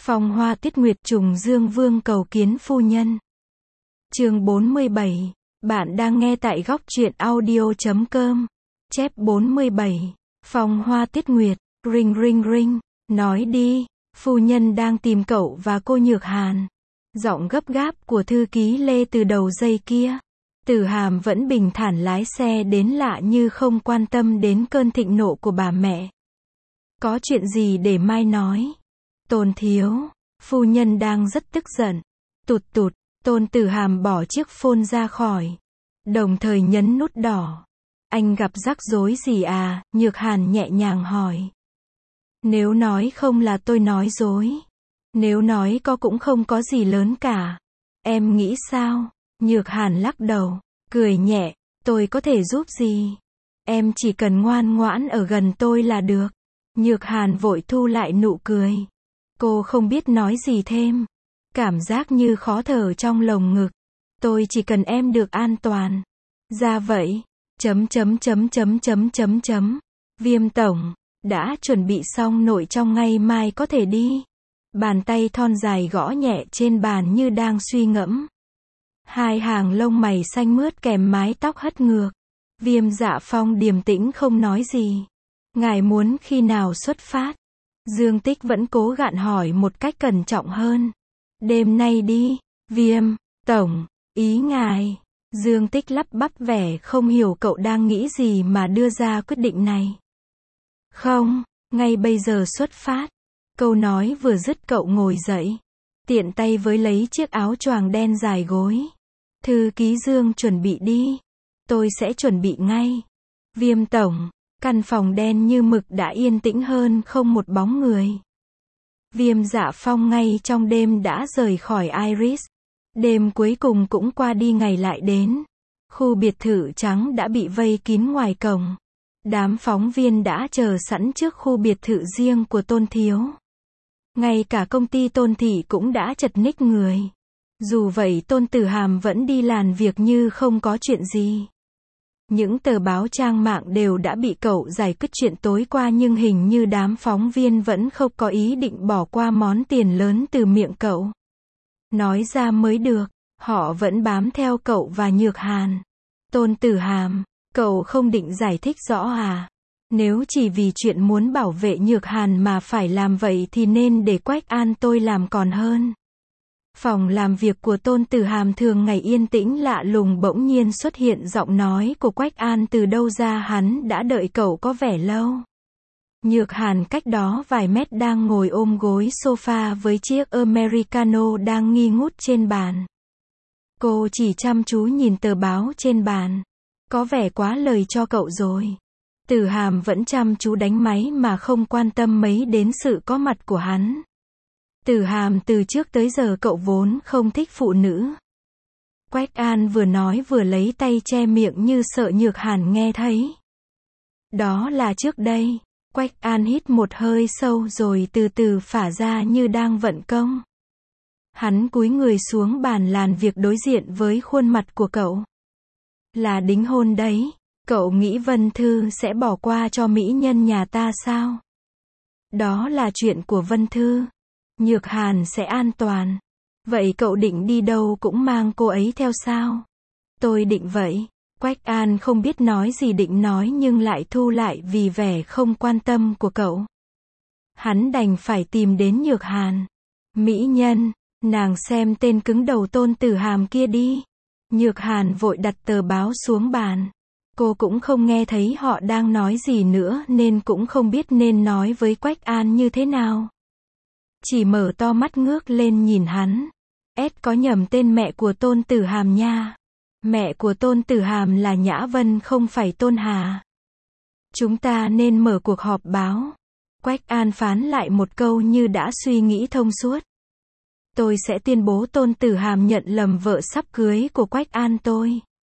Phong Hoa Tuyết Nguyệt trùng dương vương cầu kiến phu nhân. Chương 47. Bạn đang nghe tại góc truyện audio.com. Chép 47. Phong Hoa Tuyết Nguyệt. Ring ring ring. Nói đi, phu nhân đang tìm cậu và cô Nhược Hàn. Giọng gấp gáp của thư ký Lê từ đầu dây kia. Tử Hàm vẫn bình thản lái xe đến lạ như không quan tâm đến cơn thịnh nộ của bà mẹ. Có chuyện gì để mai nói? Tôn thiếu, phu nhân đang rất tức giận. Tụt tụt, Tôn Tử Hàm bỏ chiếc phone ra khỏi. Đồng thời nhấn nút đỏ. Anh gặp rắc rối gì à? Nhược Hàn nhẹ nhàng hỏi. Nếu nói không là tôi nói dối. Nếu nói có cũng không có gì lớn cả. Em nghĩ sao? Nhược Hàn lắc đầu, cười nhẹ. Tôi có thể giúp gì? Em chỉ cần ngoan ngoãn ở gần tôi là được. Nhược Hàn vội thu lại nụ cười. Cô không biết nói gì thêm. Cảm giác như khó thở trong lồng ngực. Tôi chỉ cần em được an toàn. Ra vậy. Viêm tổng. Đã chuẩn bị xong nội trong ngày mai có thể đi. Bàn tay thon dài gõ nhẹ trên bàn như đang suy ngẫm. Hai hàng lông mày xanh mướt kèm mái tóc hất ngược. Viêm Dạ Phong điềm tĩnh không nói gì. Ngài muốn khi nào xuất phát? Dương Tích vẫn cố gạn hỏi một cách cẩn trọng hơn. Đêm nay đi. Viêm tổng, ý ngài. Dương Tích lắp bắp vẻ không hiểu cậu đang nghĩ gì mà đưa ra quyết định này. Không, ngay bây giờ xuất phát. Câu nói vừa dứt cậu ngồi dậy. Tiện tay với lấy chiếc áo choàng đen dài gối. Thư ký Dương chuẩn bị đi. Tôi sẽ chuẩn bị ngay. Viêm tổng. Căn phòng đen như mực đã yên tĩnh hơn không một bóng người. Viêm Dạ Phong ngay trong đêm đã rời khỏi Iris. Đêm cuối cùng cũng qua đi ngày lại đến. Khu biệt thự trắng đã bị vây kín ngoài cổng. Đám phóng viên đã chờ sẵn trước khu biệt thự riêng của Tôn thiếu. Ngay cả công ty Tôn thị cũng đã chật ních người. Dù vậy Tôn Tử Hàm vẫn đi làm việc như không có chuyện gì. Những tờ báo trang mạng đều đã bị cậu giải quyết chuyện tối qua nhưng hình như đám phóng viên vẫn không có ý định bỏ qua món tiền lớn từ miệng cậu. Nói ra mới được, họ vẫn bám theo cậu và Nhược Hàn. Tôn Tử Hàm, cậu không định giải thích rõ à? Nếu chỉ vì chuyện muốn bảo vệ Nhược Hàn mà phải làm vậy thì nên để Quách An tôi làm còn hơn. Phòng làm việc của Tôn Tử Hàm thường ngày yên tĩnh lạ lùng bỗng nhiên xuất hiện giọng nói của Quách An từ đâu ra hắn đã đợi cậu có vẻ lâu. Nhược Hàn cách đó vài mét đang ngồi ôm gối sofa với chiếc Americano đang nghi ngút trên bàn. Cô chỉ chăm chú nhìn tờ báo trên bàn. Có vẻ quá lời cho cậu rồi. Tử Hàm vẫn chăm chú đánh máy mà không quan tâm mấy đến sự có mặt của hắn. Tử Hàm từ trước tới giờ cậu vốn không thích phụ nữ. Quách An vừa nói vừa lấy tay che miệng như sợ Nhược Hàn nghe thấy. Đó là trước đây. Quách An hít một hơi sâu rồi từ từ phả ra như đang vận công. Hắn cúi người xuống bàn làm việc đối diện với khuôn mặt của cậu. Là đính hôn đấy. Cậu nghĩ Vân Thư sẽ bỏ qua cho mỹ nhân nhà ta sao? Đó là chuyện của Vân Thư. Nhược Hàn sẽ an toàn. Vậy cậu định đi đâu cũng mang cô ấy theo sao? Tôi định vậy. Quách An không biết nói gì định nói nhưng lại thu lại vì vẻ không quan tâm của cậu. Hắn đành phải tìm đến Nhược Hàn. Mỹ nhân, nàng xem tên cứng đầu Tôn Tử Hàm kia đi. Nhược Hàn vội đặt tờ báo xuống bàn. Cô cũng không nghe thấy họ đang nói gì nữa nên cũng không biết nên nói với Quách An như thế nào. Chỉ mở to mắt ngước lên nhìn hắn. Có nhầm tên mẹ của Tôn Tử Hàm nha. Mẹ của Tôn Tử Hàm là Nhã Vân không phải Tôn Hà. Chúng ta nên mở cuộc họp báo. Quách An phán lại một câu như đã suy nghĩ thông suốt. Tôi sẽ tuyên bố Tôn Tử Hàm nhận lầm vợ sắp cưới của Quách An tôi.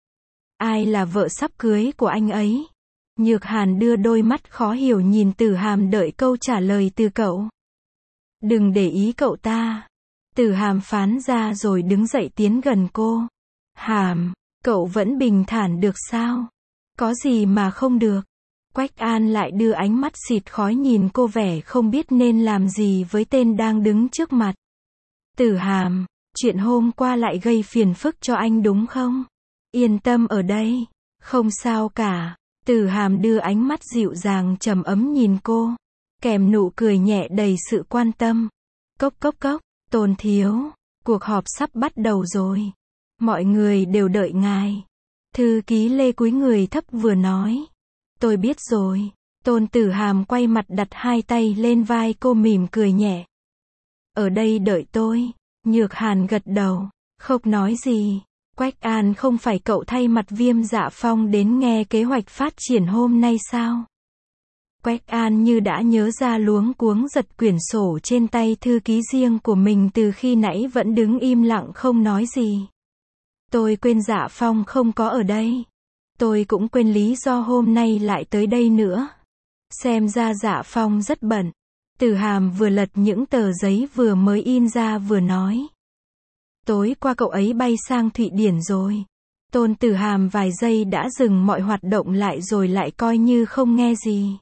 Ai là vợ sắp cưới của anh ấy? Nhược Hàn đưa đôi mắt khó hiểu nhìn Tử Hàm đợi câu trả lời từ cậu. Đừng để ý cậu ta. Tử Hàm phán ra rồi đứng dậy tiến gần cô. Hàm, cậu vẫn bình thản được sao? Có gì mà không được? Quách An lại đưa ánh mắt xịt khói nhìn cô, vẻ không biết nên làm gì với tên đang đứng trước mặt. Tử Hàm, chuyện hôm qua lại gây phiền phức cho anh đúng không? Yên tâm ở đây, không sao cả. Tử Hàm đưa ánh mắt dịu dàng trầm ấm nhìn cô, kèm nụ cười nhẹ đầy sự quan tâm. Cốc cốc cốc, Tôn thiếu, cuộc họp sắp bắt đầu rồi. Mọi người đều đợi ngài. Thư ký Lê cúi người thấp vừa nói. Tôi biết rồi. Tôn Tử Hàm quay mặt đặt hai tay lên vai cô mỉm cười nhẹ. Ở đây đợi tôi. Nhược Hàn gật đầu, không nói gì. Quách An, không phải cậu thay mặt Viêm Dạ Phong đến nghe kế hoạch phát triển hôm nay sao? Quách An như đã nhớ ra, luống cuống giật quyển sổ trên tay thư ký riêng của mình, từ khi nãy vẫn đứng im lặng không nói gì. Tôi quên Dạ Phong không có ở đây. Tôi cũng quên lý do hôm nay lại tới đây nữa. Xem ra Dạ Phong rất bận. Tử Hàm vừa lật những tờ giấy vừa mới in ra vừa nói. Tối qua cậu ấy bay sang Thụy Điển rồi. Tôn Tử Hàm vài giây đã dừng mọi hoạt động lại rồi lại coi như không nghe gì.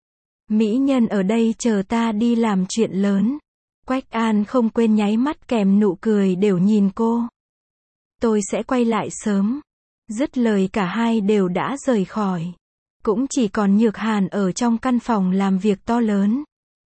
Mỹ nhân ở đây chờ ta đi làm chuyện lớn. Quách An không quên nháy mắt kèm nụ cười đều nhìn cô. Tôi sẽ quay lại sớm. Dứt lời cả hai đều đã rời khỏi. Cũng chỉ còn Nhược Hàn ở trong căn phòng làm việc to lớn.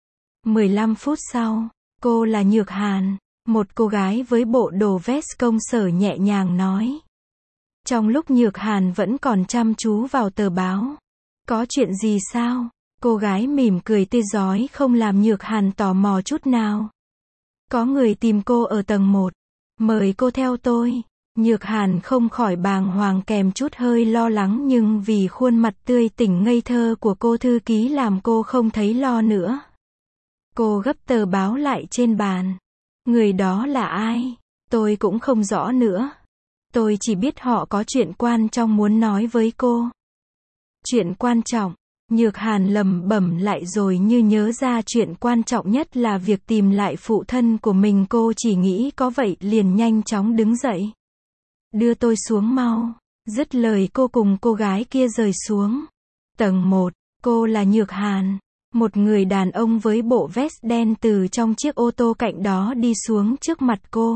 15 phút sau, cô là Nhược Hàn, một cô gái với bộ đồ vest công sở nhẹ nhàng nói. Trong lúc Nhược Hàn vẫn còn chăm chú vào tờ báo. Có chuyện gì sao? Cô gái mỉm cười tươi rói không làm Nhược Hàn tò mò chút nào. Có người tìm cô ở tầng 1. Mời cô theo tôi. Nhược Hàn không khỏi bàng hoàng kèm chút hơi lo lắng, nhưng vì khuôn mặt tươi tỉnh ngây thơ của cô thư ký làm cô không thấy lo nữa. Cô gấp tờ báo lại trên bàn. Người đó là ai? Tôi cũng không rõ nữa. Tôi chỉ biết họ có chuyện quan trọng muốn nói với cô. Chuyện quan trọng? Nhược Hàn lẩm bẩm lại rồi như nhớ ra chuyện quan trọng nhất là việc tìm lại phụ thân của mình. Cô chỉ nghĩ có vậy liền nhanh chóng đứng dậy. Đưa tôi xuống mau. Dứt lời cô cùng cô gái kia rời xuống. Tầng 1, cô là Nhược Hàn. Một người đàn ông với bộ vest đen từ trong chiếc ô tô cạnh đó đi xuống trước mặt cô.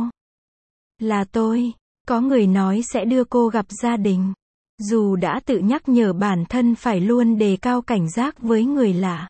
Là tôi. Có người nói sẽ đưa cô gặp gia đình. Dù đã tự nhắc nhở bản thân phải luôn đề cao cảnh giác với người lạ.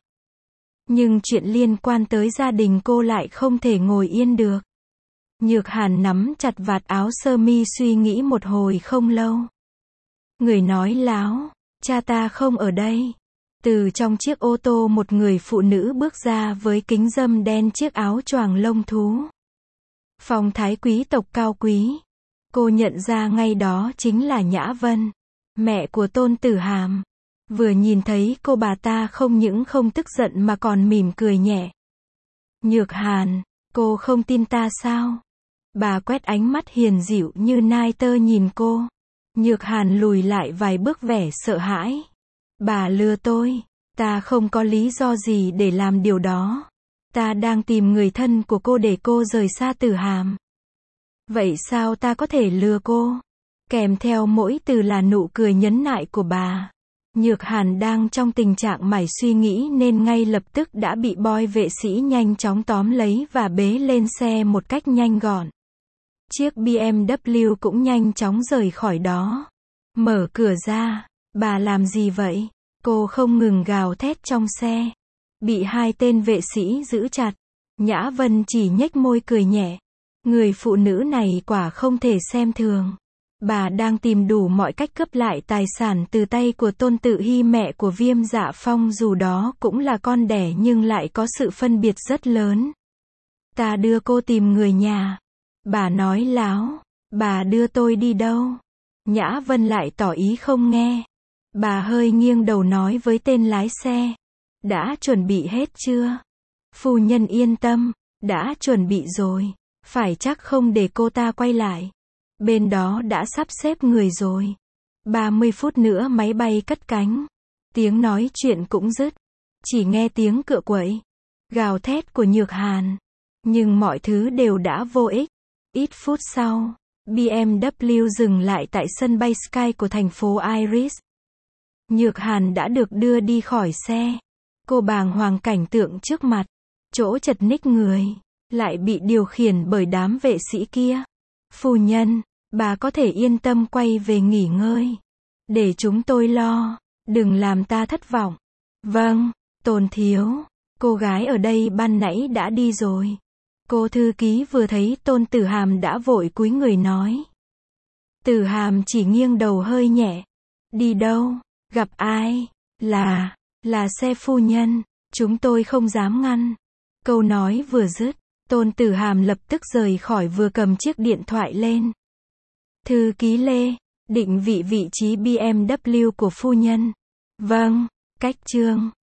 Nhưng chuyện liên quan tới gia đình cô lại không thể ngồi yên được. Nhược Hàn nắm chặt vạt áo sơ mi suy nghĩ một hồi không lâu. Người nói láo, cha ta không ở đây. Từ trong chiếc ô tô một người phụ nữ bước ra với kính râm đen, chiếc áo choàng lông thú. Phong thái quý tộc cao quý. Cô nhận ra ngay đó chính là Nhã Vân, mẹ của Tôn Tử Hàm. Vừa nhìn thấy cô, bà ta không những không tức giận mà còn mỉm cười nhẹ. Nhược Hàn, cô không tin ta sao? Bà quét ánh mắt hiền dịu như nai tơ nhìn cô. Nhược Hàn lùi lại vài bước vẻ sợ hãi. Bà lừa tôi. Ta không có lý do gì để làm điều đó. Ta đang tìm người thân của cô để cô rời xa Tử Hàm. Vậy sao ta có thể lừa cô? Kèm theo mỗi từ là nụ cười nhẫn nại của bà. Nhược Hàn đang trong tình trạng mải suy nghĩ nên ngay lập tức đã bị boy vệ sĩ nhanh chóng tóm lấy và bế lên xe một cách nhanh gọn. Chiếc BMW cũng nhanh chóng rời khỏi đó. Mở cửa ra. Bà làm gì vậy? Cô không ngừng gào thét trong xe. Bị hai tên vệ sĩ giữ chặt. Nhã Vân chỉ nhếch môi cười nhẹ. Người phụ nữ này quả không thể xem thường. Bà đang tìm đủ mọi cách cướp lại tài sản từ tay của Tôn Tự Hy, mẹ của Viêm Dạ Phong, dù đó cũng là con đẻ nhưng lại có sự phân biệt rất lớn. Ta đưa cô tìm người nhà. Bà nói láo. Bà đưa tôi đi đâu? Nhã Vân lại tỏ ý không nghe. Bà hơi nghiêng đầu nói với tên lái xe. Đã chuẩn bị hết chưa? Phu nhân yên tâm. Đã chuẩn bị rồi. Phải chắc không để cô ta quay lại. Bên đó đã sắp xếp người rồi. 30 phút nữa máy bay cất cánh. Tiếng nói chuyện cũng dứt. Chỉ nghe tiếng cựa quậy, gào thét của Nhược Hàn. Nhưng mọi thứ đều đã vô ích. Ít phút sau, BMW dừng lại tại sân bay Sky của thành phố Iris. Nhược Hàn đã được đưa đi khỏi xe. Cô bàng hoàng cảnh tượng trước mặt. Chỗ chật ních người. Lại bị điều khiển bởi đám vệ sĩ kia. Phu nhân, bà có thể yên tâm quay về nghỉ ngơi. Để chúng tôi lo. Đừng làm ta thất vọng. Vâng, Tôn thiếu. Cô gái ở đây ban nãy đã đi rồi. Cô thư ký vừa thấy Tôn Tử Hàm đã vội cúi người nói. Tử Hàm chỉ nghiêng đầu hơi nhẹ. Đi đâu? Gặp ai? Là xe phu nhân. Chúng tôi không dám ngăn. Câu nói vừa dứt, Tôn Tử Hàm lập tức rời khỏi vừa cầm chiếc điện thoại lên. Thư ký Lê, định vị vị trí BMW của phu nhân. Vâng, cách chương.